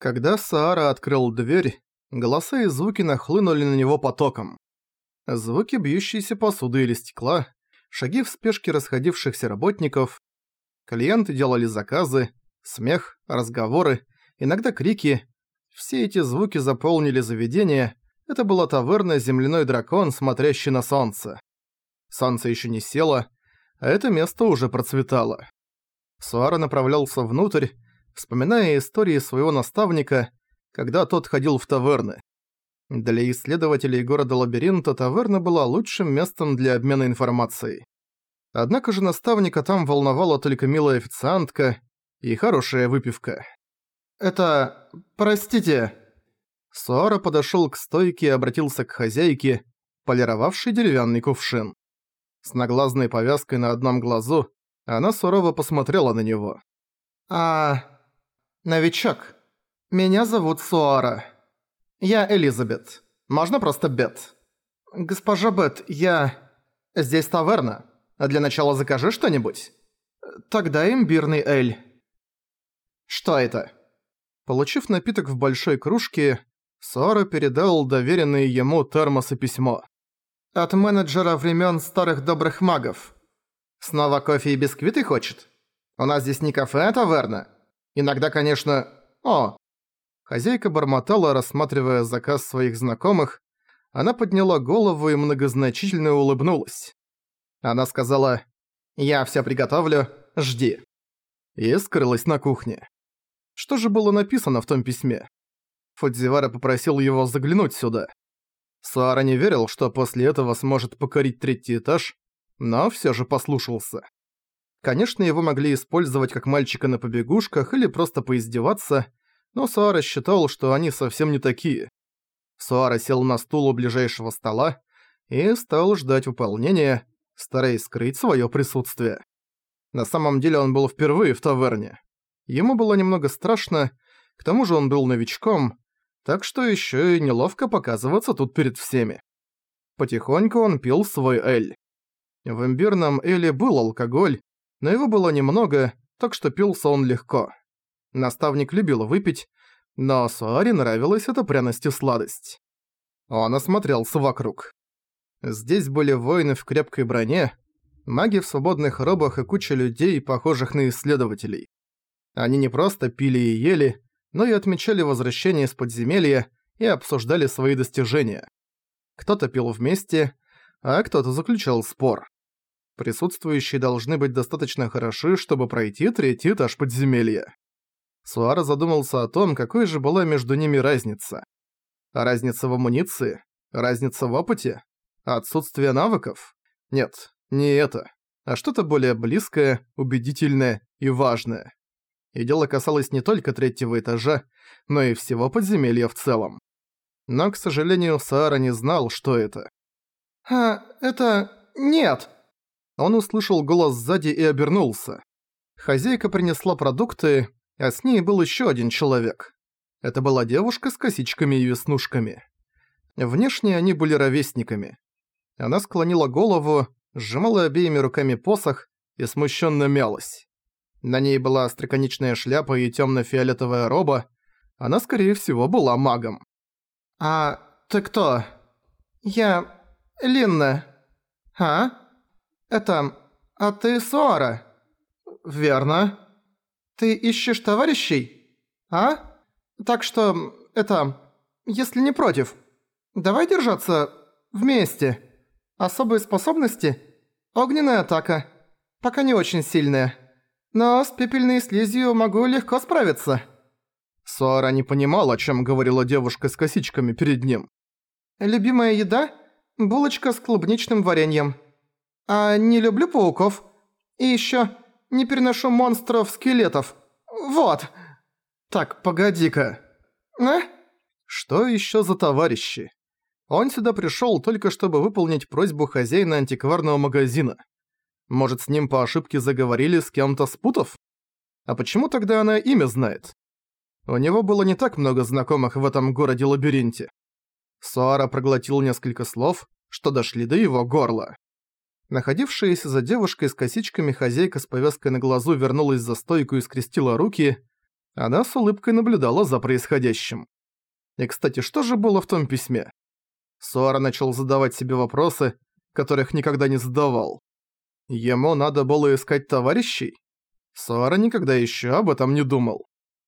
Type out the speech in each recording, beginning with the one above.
Когда Саара открыл дверь, голоса и звуки нахлынули на него потоком. Звуки бьющейся посуды или стекла, шаги в спешке расходившихся работников, клиенты делали заказы, смех, разговоры, иногда крики. Все эти звуки заполнили заведение. Это была таверна «Земляной дракон, смотрящий на солнце». Солнце еще не село, а это место уже процветало. Саара направлялся внутрь, вспоминая истории своего наставника, когда тот ходил в таверны. Для исследователей города-лабиринта таверна была лучшим местом для обмена информацией. Однако же наставника там волновала только милая официантка и хорошая выпивка. «Это... простите...» Саара подошёл к стойке и обратился к хозяйке, полировавшей деревянный кувшин. С наглазной повязкой на одном глазу она сурово посмотрела на него. «Новичок. Меня зовут Саара. Я Элизабет. Можно просто Бет. Госпожа Бет, я... Здесь таверна. Для начала закажи что-нибудь. Тогда имбирный эль». «Что это?» Получив напиток в большой кружке, Саара передал доверенные ему термос и письмо. «От менеджера времен старых добрых магов. Снова кофе и бисквиты хочет? У нас здесь не кафе, а таверна. Иногда, конечно... О!» Хозяйка бормотала, рассматривая заказ своих знакомых. Она подняла голову и многозначительно улыбнулась. Она сказала: «Я всё приготовлю, жди». И скрылась на кухне. Что же было написано в том письме? Фудзивара попросил его заглянуть сюда. Саара не верил, что после этого сможет покорить 3-й этаж, но всё же послушался. Конечно, его могли использовать как мальчика на побегушках или просто поиздеваться, но Саара считал, что они совсем не такие. Саара сел на стул у ближайшего стола и стал ждать выполнения, стараясь скрыть своё присутствие. На самом деле он был впервые в таверне. Ему было немного страшно, к тому же он был новичком, так что ещё и неловко показываться тут перед всеми. Потихоньку он пил свой эль. В имбирном эле был алкоголь, но его было немного, так что пился он легко. Наставник любил выпить, но Сааре нравилась эта пряность и сладость. Он осмотрелся вокруг. Здесь были воины в крепкой броне, маги в свободных робах и куча людей, похожих на исследователей. Они не просто пили и ели, но и отмечали возвращение из подземелья и обсуждали свои достижения. Кто-то пил вместе, а кто-то заключал спор. Присутствующие должны быть достаточно хороши, чтобы пройти 3-й этаж подземелья. Саара задумался о том, какой же была между ними разница. Разница в амуниции? Разница в опыте? Отсутствие навыков? Нет, не это, а что-то более близкое, убедительное и важное. И дело касалось не только 3-го этажа, но и всего подземелья в целом. Но, к сожалению, Саара не знал, что это. Это... нет!» Он услышал голос сзади и обернулся. Хозяйка принесла продукты, а с ней был ещё один человек. Это была девушка с косичками и веснушками. Внешне они были ровесниками. Она склонила голову, сжимала обеими руками посох и смущенно мялась. На ней была остроконечная шляпа и тёмно-фиолетовая роба. Она, скорее всего, была магом. «А ты кто?» «Я... Линна». А ты Саара?» «Верно». «Ты ищешь товарищей? Так что, если не против, давай держаться вместе. Особые способности? Огненная атака. Пока не очень сильная. Но с пепельной слизью могу легко справиться». Саара не понимал, о чем говорила девушка с косичками перед ним. «Любимая еда? Булочка с клубничным вареньем. А не люблю пауков. И еще не переношу монстров-скелетов. Вот!» «Так, погоди-ка». Что еще за товарищи? Он сюда пришел только чтобы выполнить просьбу хозяина антикварного магазина. Может, с ним по ошибке заговорили с кем-то с путов? А почему тогда она имя знает? У него было не так много знакомых в этом городе-лабиринте. Саара проглотил несколько слов, что дошли до его горла. Находившаяся за девушкой с косичками хозяйка с повязкой на глазу вернулась за стойку и скрестила руки. Она с улыбкой наблюдала за происходящим. И, кстати, что же было в том письме? Суара начал задавать себе вопросы, которых никогда не задавал. Ему надо было искать товарищей? Суара никогда еще об этом не думал.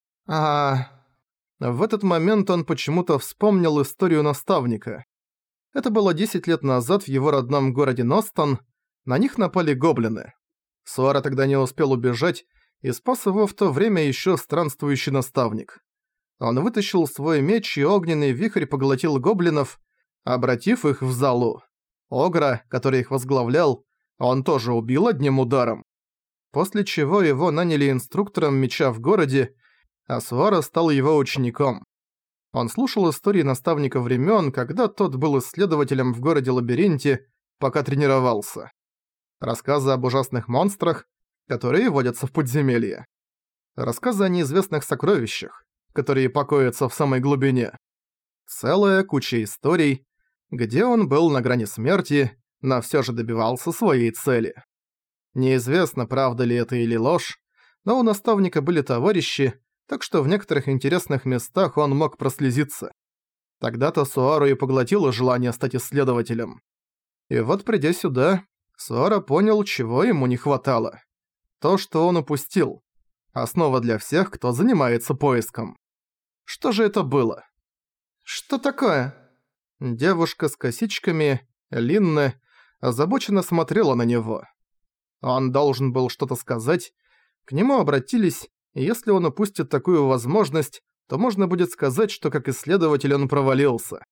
В этот момент он почему-то вспомнил историю наставника. Это было 10 лет назад в его родном городе Ностон. На них напали гоблины. Суара тогда не успел убежать, и спас его в то время еще странствующий наставник. Он вытащил свой меч, и огненный вихрь поглотил гоблинов, обратив их в залу. Огра, который их возглавлял, он тоже убил одним ударом. После чего его наняли инструктором меча в городе, а Суара стал его учеником. Он слушал истории наставника времен, когда тот был исследователем в городе-лабиринте, пока тренировался. Рассказы об ужасных монстрах, которые водятся в подземелье. Рассказы о неизвестных сокровищах, которые покоятся в самой глубине. Целая куча историй, где он был на грани смерти, но всё же добивался своей цели. Неизвестно, правда ли это или ложь, но у наставника были товарищи, так что в некоторых интересных местах он мог прослезиться. Тогда-то Суару и поглотило желание стать исследователем. И вот придя сюда, Суара понял, чего ему не хватало. То, что он упустил. Основа для всех, кто занимается поиском. Что же это было? «Что такое?» Девушка с косичками, Линна, озабоченно смотрела на него. Он должен был что-то сказать, к нему обратились, и если он упустит такую возможность, то можно будет сказать, что как исследователь он провалился.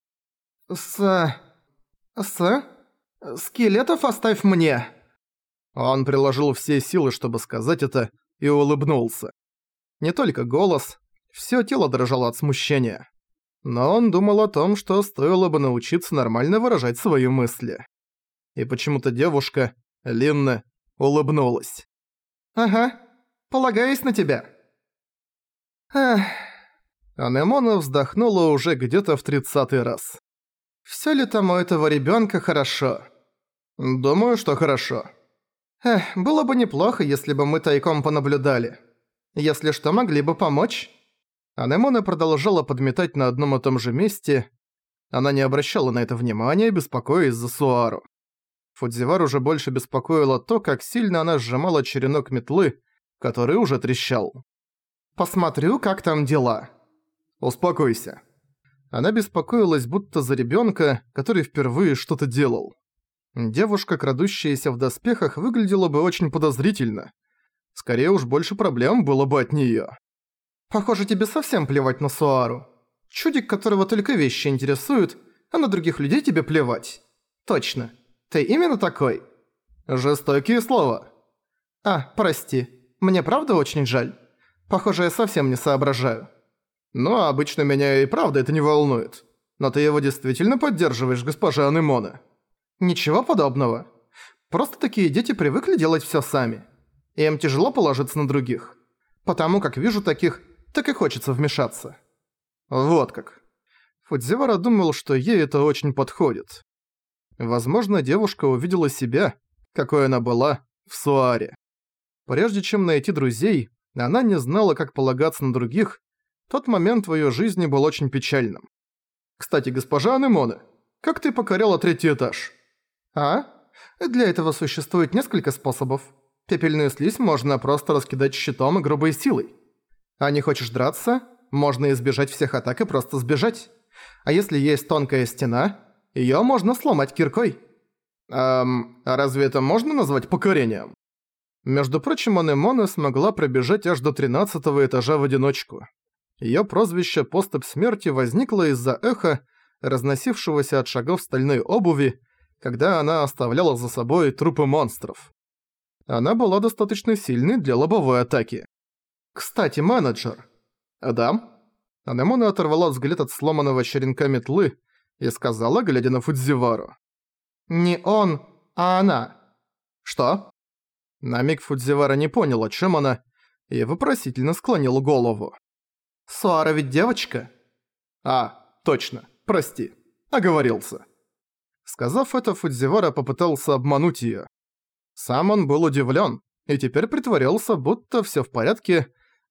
Скелетов оставь мне!» Он приложил все силы, чтобы сказать это, и улыбнулся. Не только голос, всё тело дрожало от смущения. Но он думал о том, что стоило бы научиться нормально выражать свои мысли. И почему-то девушка, Линна, улыбнулась. «Ага, полагаюсь на тебя». Анемона вздохнула уже где-то в 30-й раз. «Всё ли там у этого ребёнка хорошо?» «Думаю, что хорошо». «Было бы неплохо, если бы мы тайком понаблюдали. Если что, могли бы помочь». Анемона продолжала подметать на одном и том же месте. Она не обращала на это внимания, беспокоясь за Суару. Фудзивар уже больше беспокоило то, как сильно она сжимала черенок метлы, который уже трещал. «Посмотрю, как там дела». «Успокойся». Она беспокоилась будто за ребёнка, который впервые что-то делал. Девушка, крадущаяся в доспехах, выглядела бы очень подозрительно. Скорее уж больше проблем было бы от неё. «Похоже, тебе совсем плевать на Суару. Чудик, которого только вещи интересуют, а на других людей тебе плевать. Точно. Ты именно такой?» «Жестокие слова». Прости. Мне правда очень жаль. Похоже, я совсем не соображаю». «Ну, обычно меня и правда это не волнует. Но ты его действительно поддерживаешь, госпожа Анемона?» «Ничего подобного. Просто такие дети привыкли делать всё сами. Им тяжело положиться на других. Потому как вижу таких, так и хочется вмешаться». Вот как. Фудзивара думал, что ей это очень подходит. Возможно, девушка увидела себя, какой она была, в Суаре. Прежде чем найти друзей, она не знала, как полагаться на других. Тот момент в её жизни был очень печальным. «Кстати, госпожа Анемона, как ты покоряла 3-й этаж?» Для этого существует несколько способов. Пепельную слизь можно просто раскидать щитом и грубой силой. А не хочешь драться, можно избежать всех атак и просто сбежать. А если есть тонкая стена, её можно сломать киркой. А разве это можно назвать покорением? Между прочим, Анемона смогла пробежать аж до 13-го этажа в одиночку. Её прозвище «Поступь смерти» возникло из-за эха, разносившегося от шагов стальной обуви, когда она оставляла за собой трупы монстров. Она была достаточно сильной для лобовой атаки. «Кстати, менеджер». «Да?» Анемона оторвала взгляд от сломанного черенка метлы и сказала, глядя на Фудзивару. «Не он, а она». «Что?» На миг Фудзивара не понял, о чём она, и вопросительно склонил голову. «Суара ведь девочка?» Точно, прости, оговорился». Сказав это, Фудзивара попытался обмануть её. Сам он был удивлен и теперь притворялся, будто всё в порядке,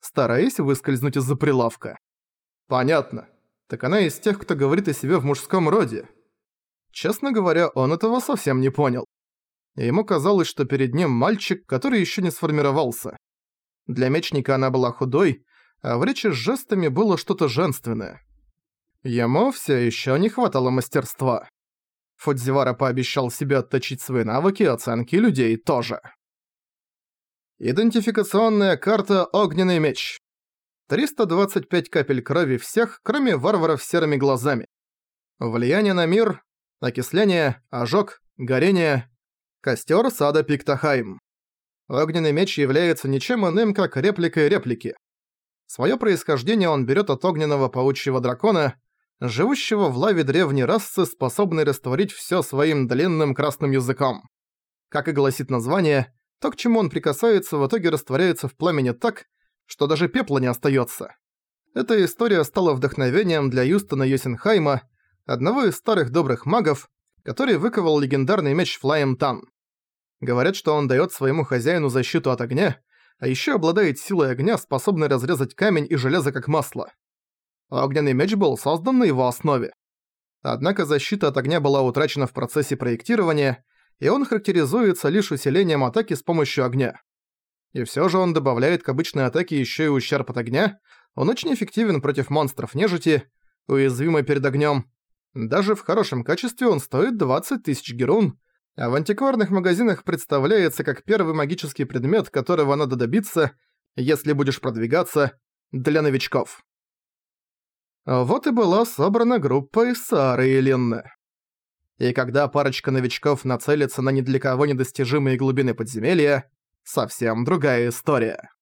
стараясь выскользнуть из-за прилавка. Понятно. Так она из тех, кто говорит о себе в мужском роде. Честно говоря, он этого совсем не понял. Ему казалось, что перед ним мальчик, который еще не сформировался. Для мечника она была худой, а в речи с жестами было что-то женственное. Ему все еще не хватало мастерства. Фудзивара пообещал себе отточить свои навыки оценки людей тоже. Идентификационная карта «Огненный меч». 325 капель крови всех, кроме варваров с серыми глазами. Влияние на мир, окисление, ожог, горение, костер сада Пиктахайм. Огненный меч является ничем иным, как репликой реплики. Своё происхождение он берет от огненного паучьего дракона, живущего в лаве древней расы, способной растворить всё своим длинным красным языком. Как и гласит название, то, к чему он прикасается, в итоге растворяется в пламени так, что даже пепла не остаётся. Эта история стала вдохновением для Юстона Йосенхайма, одного из старых добрых магов, который выковал легендарный меч Флаем Тан. Говорят, что он даёт своему хозяину защиту от огня, а ещё обладает силой огня, способной разрезать камень и железо как масло. Огненный меч был создан на его основе. Однако защита от огня была утрачена в процессе проектирования, и он характеризуется лишь усилением атаки с помощью огня. И всё же он добавляет к обычной атаке ещё и ущерб от огня, он очень эффективен против монстров нежити, уязвимый перед огнём. Даже в хорошем качестве он стоит 20 тысяч герун, а в антикварных магазинах представляется как первый магический предмет, которого надо добиться, если будешь продвигаться, для новичков. Вот и была собрана группа из Саары и Линны. И когда парочка новичков нацелится на ни для кого недостижимые глубины подземелья, совсем другая история.